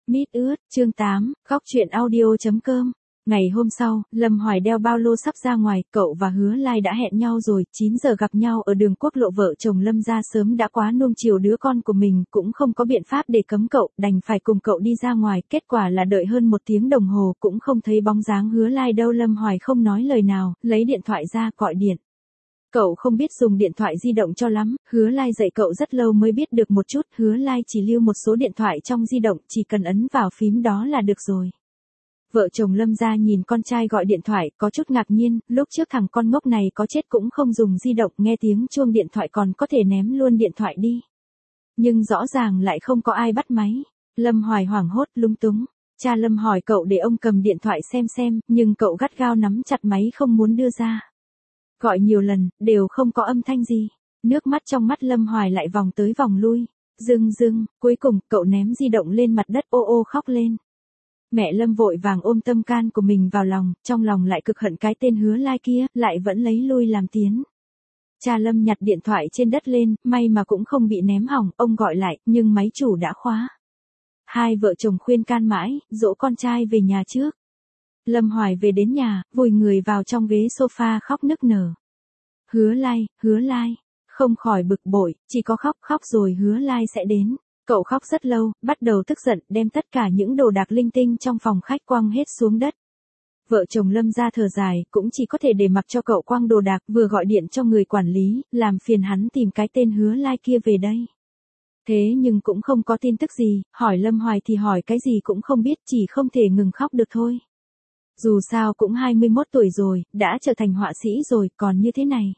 Mít ướt, chương 8, góc truyện audio.com. Ngày hôm sau, Lâm Hoài đeo ba lô sắp ra ngoài, cậu và Hứa Lai đã hẹn nhau rồi, 9 giờ gặp nhau ở đường quốc lộ. Vợ chồng Lâm gia sớm đã quá nuông chiều đứa con của mình, cũng không có biện pháp để cấm cậu, đành phải cùng cậu đi ra ngoài. Kết quả là đợi hơn 1 tiếng đồng hồ cũng không thấy bóng dáng Hứa Lai đâu. Lâm Hoài không nói lời nào, lấy điện thoại ra gọi điện. Cậu không biết dùng điện thoại di động cho lắm, Hứa Lai dạy cậu rất lâu mới biết được một chút. Hứa Lai chỉ lưu một số điện thoại trong di động, chỉ cần ấn vào phím đó là được rồi. Vợ chồng Lâm gia nhìn con trai gọi điện thoại, có chút ngạc nhiên, lúc trước thằng con ngốc này có chết cũng không dùng di động, nghe tiếng chuông điện thoại còn có thể ném luôn điện thoại đi. Nhưng rõ ràng lại không có ai bắt máy. Lâm Hoài hoảng hốt lúng túng. Cha Lâm hỏi cậu để ông cầm điện thoại xem, nhưng cậu gắt gao nắm chặt máy không muốn đưa ra. Gọi nhiều lần, đều không có âm thanh gì. Nước mắt trong mắt Lâm Hoài lại vòng tới vòng lui. Dưng, cuối cùng, cậu ném di động lên mặt đất, ô khóc lên. Mẹ Lâm vội vàng ôm tâm can của mình vào lòng, trong lòng lại cực hận cái tên Hứa Lai kia, lại vẫn lấy lui làm tiến. Cha Lâm nhặt điện thoại trên đất lên, may mà cũng không bị ném hỏng, ông gọi lại, nhưng máy chủ đã khóa. Hai vợ chồng khuyên can mãi, dỗ con trai về nhà trước. Lâm Hoài về đến nhà, vùi người vào trong ghế sofa khóc nức nở. Hứa Lai, không khỏi bực bội, chỉ có khóc rồi Hứa Lai sẽ đến. Cậu khóc rất lâu, bắt đầu tức giận, đem tất cả những đồ đạc linh tinh trong phòng khách quăng hết xuống đất. Vợ chồng Lâm ra thở dài, cũng chỉ có thể để mặc cho cậu quăng đồ đạc, vừa gọi điện cho người quản lý, làm phiền hắn tìm cái tên Hứa Lai kia về đây. Thế nhưng cũng không có tin tức gì, hỏi Lâm Hoài thì hỏi cái gì cũng không biết, chỉ không thể ngừng khóc được thôi. Dù sao cũng 21 tuổi rồi, đã trở thành họa sĩ rồi, còn như thế này.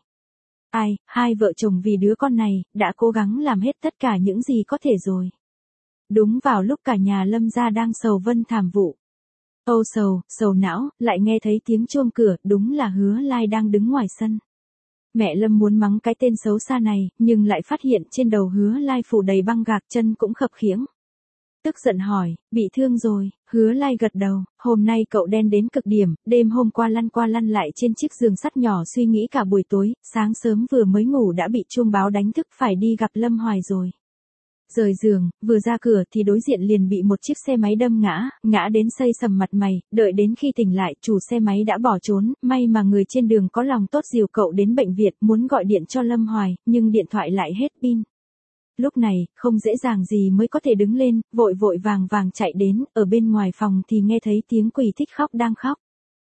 Hai vợ chồng vì đứa con này, đã cố gắng làm hết tất cả những gì có thể rồi. Đúng vào lúc cả nhà Lâm gia đang sầu vân thảm vụ. Sầu não, lại nghe thấy tiếng chuông cửa, đúng là Hứa Lai đang đứng ngoài sân. Mẹ Lâm muốn mắng cái tên xấu xa này, nhưng lại phát hiện trên đầu Hứa Lai phủ đầy băng gạc, chân cũng khập khiễng. Tức giận hỏi, bị thương rồi, Hứa Lai gật đầu, hôm nay cậu đen đến cực điểm, đêm hôm qua lăn lại trên chiếc giường sắt nhỏ suy nghĩ cả buổi tối, sáng sớm vừa mới ngủ đã bị chuông báo đánh thức phải đi gặp Lâm Hoài rồi. Rời giường, vừa ra cửa thì đối diện liền bị một chiếc xe máy đâm ngã đến xây sầm mặt mày, đợi đến khi tỉnh lại chủ xe máy đã bỏ trốn, may mà người trên đường có lòng tốt dìu cậu đến bệnh viện muốn gọi điện cho Lâm Hoài, nhưng điện thoại lại hết pin. Lúc này, không dễ dàng gì mới có thể đứng lên, vội vàng chạy đến, ở bên ngoài phòng thì nghe thấy tiếng Quỳ Thích khóc đang khóc.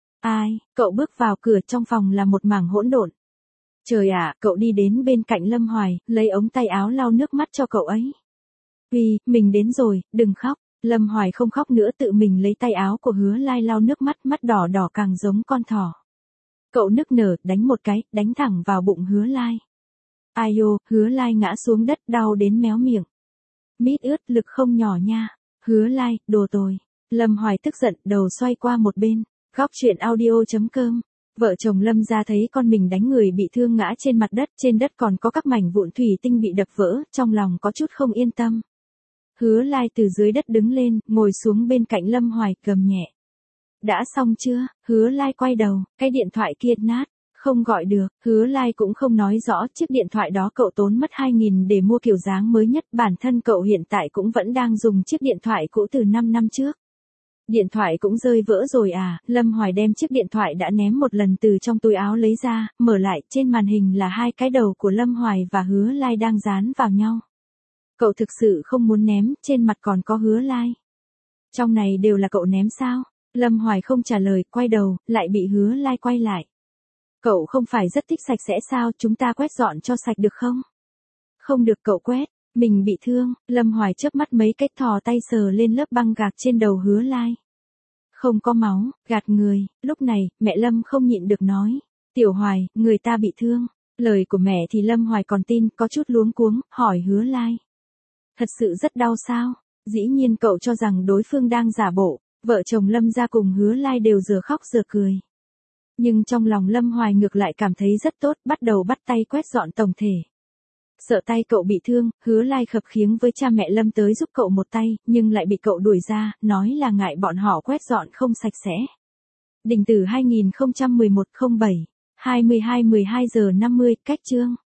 Cậu bước vào cửa, trong phòng là một mảng hỗn độn. Trời ạ, cậu đi đến bên cạnh Lâm Hoài, lấy ống tay áo lau nước mắt cho cậu ấy. Mình đến rồi, đừng khóc. Lâm Hoài không khóc nữa, tự mình lấy tay áo của Hứa Lai lau nước mắt, mắt đỏ càng giống con thỏ. Cậu nức nở, đánh một cái, đánh thẳng vào bụng Hứa Lai. Hứa Lai ngã xuống đất đau đến méo miệng. Mít ướt, lực không nhỏ nha. Hứa Lai, đồ tồi. Lâm Hoài tức giận, đầu xoay qua một bên. Góc truyện audio.com. Vợ chồng Lâm ra thấy con mình đánh người bị thương ngã trên mặt đất, trên đất còn có các mảnh vụn thủy tinh bị đập vỡ, trong lòng có chút không yên tâm. Hứa Lai từ dưới đất đứng lên, ngồi xuống bên cạnh Lâm Hoài, gầm nhẹ. Đã xong chưa? Hứa Lai quay đầu, cái điện thoại kia nát. Không gọi được, Hứa Lai cũng không nói rõ, chiếc điện thoại đó cậu tốn mất 2.000 để mua kiểu dáng mới nhất, bản thân cậu hiện tại cũng vẫn đang dùng chiếc điện thoại cũ từ 5 năm trước. Điện thoại cũng rơi vỡ rồi à? Lâm Hoài đem chiếc điện thoại đã ném một lần từ trong túi áo lấy ra, mở lại, trên màn hình là hai cái đầu của Lâm Hoài và Hứa Lai đang dán vào nhau. Cậu thực sự không muốn ném, trên mặt còn có Hứa Lai. Trong này đều là cậu ném sao? Lâm Hoài không trả lời, quay đầu, lại bị Hứa Lai quay lại. Cậu không phải rất thích sạch sẽ sao, chúng ta quét dọn cho sạch được không? Không được cậu quét, mình bị thương. Lâm Hoài chớp mắt mấy cái, thò tay sờ lên lớp băng gạc trên đầu Hứa Lai. Không có máu, gạt người. Lúc này, mẹ Lâm không nhịn được nói. Tiểu Hoài, người ta bị thương. Lời của mẹ thì Lâm Hoài còn tin, có chút luống cuống, hỏi Hứa Lai. Thật sự rất đau sao? Dĩ nhiên cậu cho rằng đối phương đang giả bộ. Vợ chồng Lâm ra cùng Hứa Lai đều giờ khóc giờ cười. Nhưng trong lòng Lâm Hoài ngược lại cảm thấy rất tốt, bắt đầu bắt tay quét dọn tổng thể. Sợ tay cậu bị thương, Hứa Lai khập khiễng với cha mẹ Lâm tới giúp cậu một tay, nhưng lại bị cậu đuổi ra, nói là ngại bọn họ quét dọn không sạch sẽ. Đình Tử 2011-07, 22:12 giờ 50, cách chương.